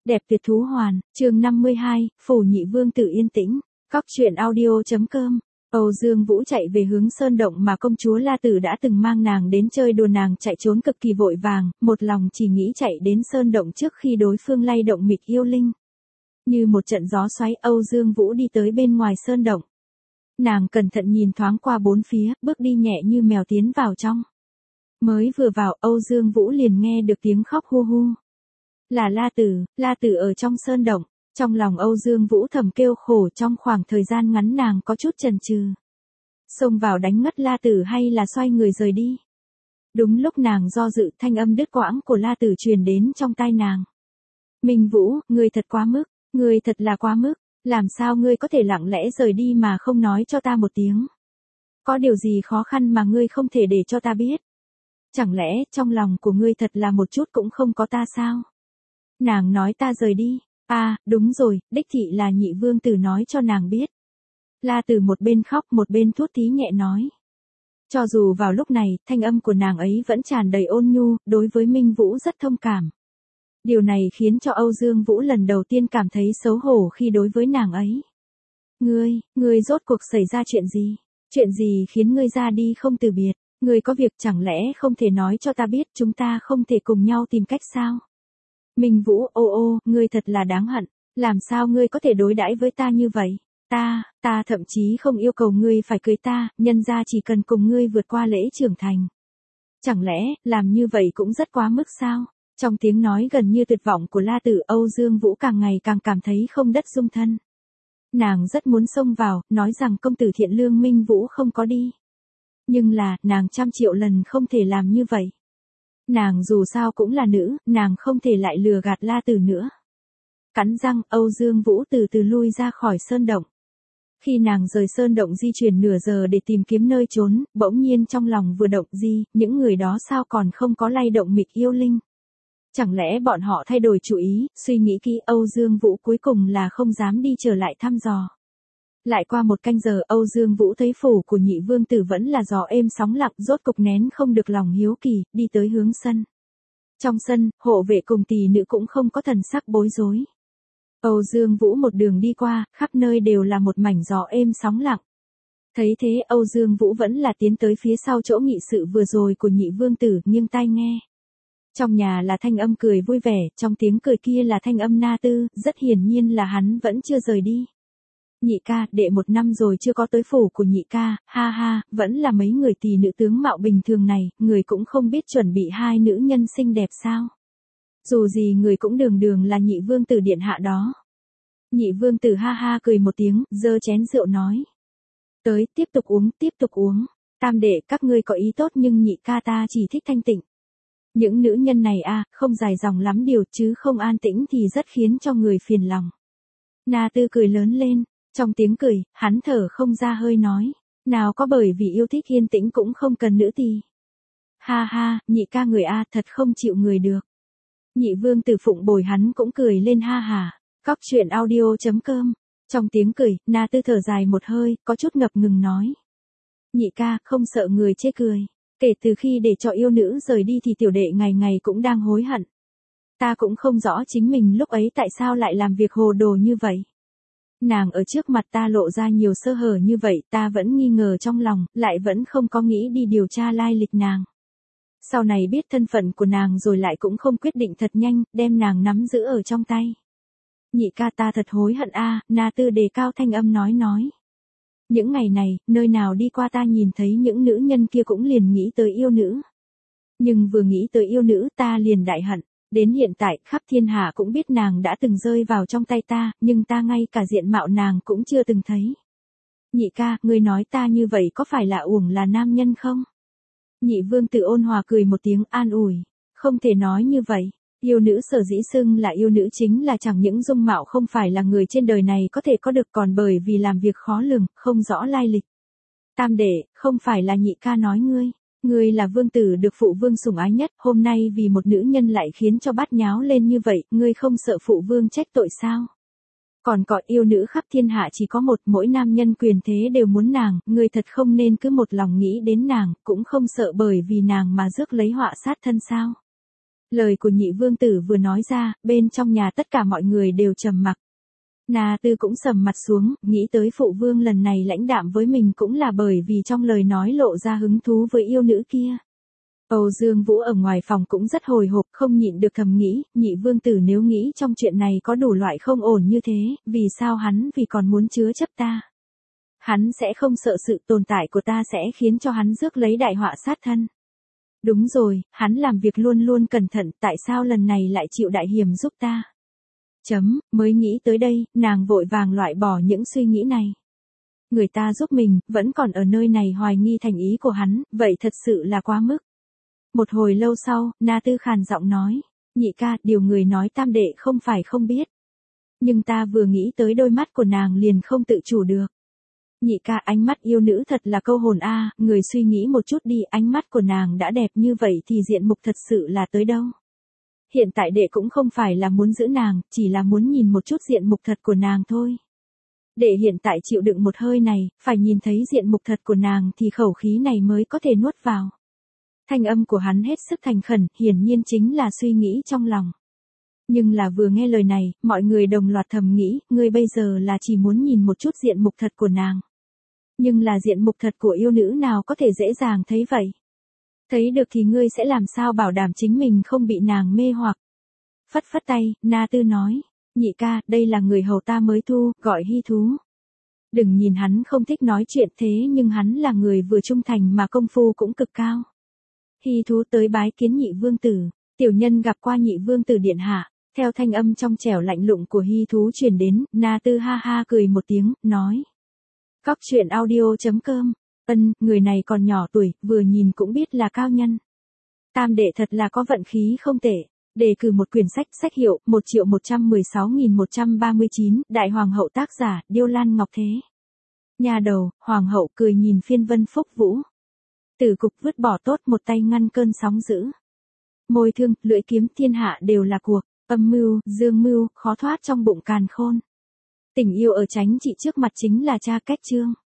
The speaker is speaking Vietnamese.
Đẹp tuyệt thú hoàn, chương 52, phủ nhị vương tử yên tĩnh. Cóc truyện audio.com. Âu Dương Vũ chạy về hướng sơn động mà công chúa La Tử đã từng mang nàng đến chơi đùa, nàng chạy trốn cực kỳ vội vàng, một lòng chỉ nghĩ chạy đến sơn động trước khi đối phương lay động mịch yêu linh. Như một trận gió xoáy, Âu Dương Vũ đi tới bên ngoài sơn động. Nàng cẩn thận nhìn thoáng qua bốn phía, bước đi nhẹ như mèo tiến vào trong. Mới vừa vào, Âu Dương Vũ liền nghe được tiếng khóc hu hu. Là La Tử ở trong sơn động. Trong lòng Âu Dương Vũ thầm kêu khổ, trong khoảng thời gian ngắn nàng có chút chần chừ. Xông vào đánh ngất La Tử hay là xoay người rời đi. Đúng lúc nàng do dự, thanh âm đứt quãng của La Tử truyền đến trong tai nàng. Minh Vũ, ngươi thật quá mức, ngươi thật là quá mức, làm sao ngươi có thể lặng lẽ rời đi mà không nói cho ta một tiếng? Có điều gì khó khăn mà ngươi không thể để cho ta biết? Chẳng lẽ trong lòng của ngươi thật là một chút cũng không có ta sao? Nàng nói ta rời đi. À, đúng rồi, đích thị là nhị vương tử nói cho nàng biết. La Tử một bên khóc một bên thút thít nhẹ nói. Cho dù vào lúc này, thanh âm của nàng ấy vẫn tràn đầy ôn nhu, đối với Minh Vũ rất thông cảm. Điều này khiến cho Âu Dương Vũ lần đầu tiên cảm thấy xấu hổ khi đối với nàng ấy. Ngươi rốt cuộc xảy ra chuyện gì? Chuyện gì khiến ngươi ra đi không từ biệt? Ngươi có việc chẳng lẽ không thể nói cho ta biết, chúng ta không thể cùng nhau tìm cách sao? Minh Vũ, ngươi thật là đáng hận, làm sao ngươi có thể đối đãi với ta như vậy? Ta thậm chí không yêu cầu ngươi phải cưới ta, nhân ra chỉ cần cùng ngươi vượt qua lễ trưởng thành. Chẳng lẽ, làm như vậy cũng rất quá mức sao? Trong tiếng nói gần như tuyệt vọng của La Tử, Âu Dương Vũ càng ngày càng cảm thấy không đất dung thân. Nàng rất muốn xông vào, nói rằng công tử thiện lương Minh Vũ không có đi. Nhưng là, nàng trăm triệu lần không thể làm như vậy. Nàng dù sao cũng là nữ, nàng không thể lại lừa gạt La Tử nữa. Cắn răng, Âu Dương Vũ từ từ lui ra khỏi sơn động. Khi nàng rời sơn động di chuyển nửa giờ để tìm kiếm nơi trốn, bỗng nhiên trong lòng vừa động, những người đó sao còn không có lay động mịch yêu linh? Chẳng lẽ bọn họ thay đổi chủ ý? Suy nghĩ kỹ, Âu Dương Vũ cuối cùng là không dám đi trở lại thăm dò. Lại qua một canh giờ, Âu Dương Vũ thấy phủ của nhị vương tử vẫn là gió êm sóng lặng, rốt cục nén không được lòng hiếu kỳ, đi tới hướng sân. Trong sân, hộ vệ cùng tỳ nữ cũng không có thần sắc bối rối. Âu Dương Vũ một đường đi qua, khắp nơi đều là một mảnh gió êm sóng lặng. Thấy thế, Âu Dương Vũ vẫn là tiến tới phía sau chỗ nghị sự vừa rồi của nhị vương tử, nghiêng tai nghe. Trong nhà là thanh âm cười vui vẻ, trong tiếng cười kia là thanh âm Na Tư, rất hiển nhiên là hắn vẫn chưa rời đi. Nhị ca, đệ 1 năm rồi chưa có tới phủ của nhị ca, ha ha, vẫn là mấy người tỳ nữ tướng mạo bình thường này, người cũng không biết chuẩn bị 2 nữ nhân xinh đẹp sao. Dù gì người cũng đường là nhị vương tử điện hạ đó. Nhị vương tử ha ha cười một tiếng, giơ chén rượu nói. Tới, tiếp tục uống. Tam đệ, các ngươi có ý tốt nhưng nhị ca ta chỉ thích thanh tịnh. Những nữ nhân này không dài dòng lắm điều chứ không an tĩnh thì rất khiến cho người phiền lòng. Na Tư cười lớn lên. Trong tiếng cười, hắn thở không ra hơi nói. Nào có bởi vì yêu thích yên tĩnh cũng không cần nữ tỳ. Ha ha, nhị ca người thật không chịu người được. Nhị vương tử phụng bồi hắn cũng cười lên ha hà. Cóc truyện audio.com. Trong tiếng cười, Na Tư thở dài một hơi, có chút ngập ngừng nói. Nhị ca, không sợ người chê cười. Kể từ khi để cho yêu nữ rời đi thì tiểu đệ ngày ngày cũng đang hối hận. Ta cũng không rõ chính mình lúc ấy tại sao lại làm việc hồ đồ như vậy. Nàng ở trước mặt ta lộ ra nhiều sơ hở như vậy, ta vẫn nghi ngờ trong lòng, lại vẫn không có nghĩ đi điều tra lai lịch nàng. Sau này biết thân phận của nàng rồi lại cũng không quyết định thật nhanh, đem nàng nắm giữ ở trong tay. Nhị ca ta thật hối hận Na Tư đề cao thanh âm nói. Những ngày này, nơi nào đi qua ta nhìn thấy những nữ nhân kia cũng liền nghĩ tới yêu nữ. Nhưng vừa nghĩ tới yêu nữ ta liền đại hận. Đến hiện tại, khắp thiên hạ cũng biết nàng đã từng rơi vào trong tay ta, nhưng ta ngay cả diện mạo nàng cũng chưa từng thấy. Nhị ca, ngươi nói ta như vậy có phải là uổng là nam nhân không? Nhị vương tử ôn hòa cười một tiếng an ủi. Không thể nói như vậy. Yêu nữ sở dĩ xưng là yêu nữ chính là chẳng những dung mạo không phải là người trên đời này có thể có được, còn bởi vì làm việc khó lường, không rõ lai lịch. Tam đệ, không phải là nhị ca nói ngươi. Ngươi là vương tử được phụ vương sủng ái nhất, hôm nay vì một nữ nhân lại khiến cho bát nháo lên như vậy, ngươi không sợ phụ vương trách tội sao? Còn có yêu nữ khắp thiên hạ chỉ có một, mỗi nam nhân quyền thế đều muốn nàng, ngươi thật không nên cứ một lòng nghĩ đến nàng, cũng không sợ bởi vì nàng mà rước lấy họa sát thân sao? Lời của nhị vương tử vừa nói ra, bên trong nhà tất cả mọi người đều trầm mặc. Na Tư cũng sầm mặt xuống, nghĩ tới phụ vương lần này lãnh đạm với mình cũng là bởi vì trong lời nói lộ ra hứng thú với yêu nữ kia. Âu Dương Vũ ở ngoài phòng cũng rất hồi hộp, không nhịn được thầm nghĩ, nhị vương tử nếu nghĩ trong chuyện này có đủ loại không ổn như thế, vì sao hắn vì còn muốn chứa chấp ta? Hắn sẽ không sợ sự tồn tại của ta sẽ khiến cho hắn rước lấy đại họa sát thân. Đúng rồi, hắn làm việc luôn luôn cẩn thận, tại sao lần này lại chịu đại hiểm giúp ta? Mới nghĩ tới đây, nàng vội vàng loại bỏ những suy nghĩ này. Người ta giúp mình, vẫn còn ở nơi này hoài nghi thành ý của hắn, vậy thật sự là quá mức. Một hồi lâu sau, Na Tư khàn giọng nói, nhị ca, điều người nói tam đệ không phải không biết. Nhưng ta vừa nghĩ tới đôi mắt của nàng liền không tự chủ được. Nhị ca, ánh mắt yêu nữ thật là câu hồn a, người suy nghĩ một chút đi, ánh mắt của nàng đã đẹp như vậy thì diện mục thật sự là tới đâu. Hiện tại đệ cũng không phải là muốn giữ nàng, chỉ là muốn nhìn một chút diện mục thật của nàng thôi. Đệ hiện tại chịu đựng một hơi này, phải nhìn thấy diện mục thật của nàng thì khẩu khí này mới có thể nuốt vào. Thanh âm của hắn hết sức thành khẩn, hiển nhiên chính là suy nghĩ trong lòng. Nhưng là vừa nghe lời này, mọi người đồng loạt thầm nghĩ, ngươi bây giờ là chỉ muốn nhìn một chút diện mục thật của nàng. Nhưng là diện mục thật của yêu nữ nào có thể dễ dàng thấy vậy? Thấy được thì ngươi sẽ làm sao bảo đảm chính mình không bị nàng mê hoặc? Phất phất tay, Na Tư nói, nhị ca, đây là người hầu ta mới thu, gọi Hy Thú. Đừng nhìn hắn không thích nói chuyện thế nhưng hắn là người vừa trung thành mà công phu cũng cực cao. Hy Thú tới bái kiến nhị vương tử, tiểu nhân gặp qua nhị vương tử điện hạ. Theo thanh âm trong trẻo lạnh lùng của Hy Thú truyền đến, Na Tư ha ha cười một tiếng, nói. Cóc truyện audio.com, người này còn nhỏ tuổi, vừa nhìn cũng biết là cao nhân. Tam đệ thật là có vận khí không tệ. Đề cử một quyển sách, sách hiệu, 1.116.139, Đại Hoàng hậu tác giả, Điêu Lan Ngọc Thế. Nhà đầu, Hoàng hậu cười nhìn phiên vân phúc vũ. Tử cục vứt bỏ tốt một tay ngăn cơn sóng dữ. Môi thương, lưỡi kiếm thiên hạ đều là cuộc. Âm mưu, dương mưu, khó thoát trong bụng càn khôn. Tình yêu ở tránh trị trước mặt chính là cha cách chương.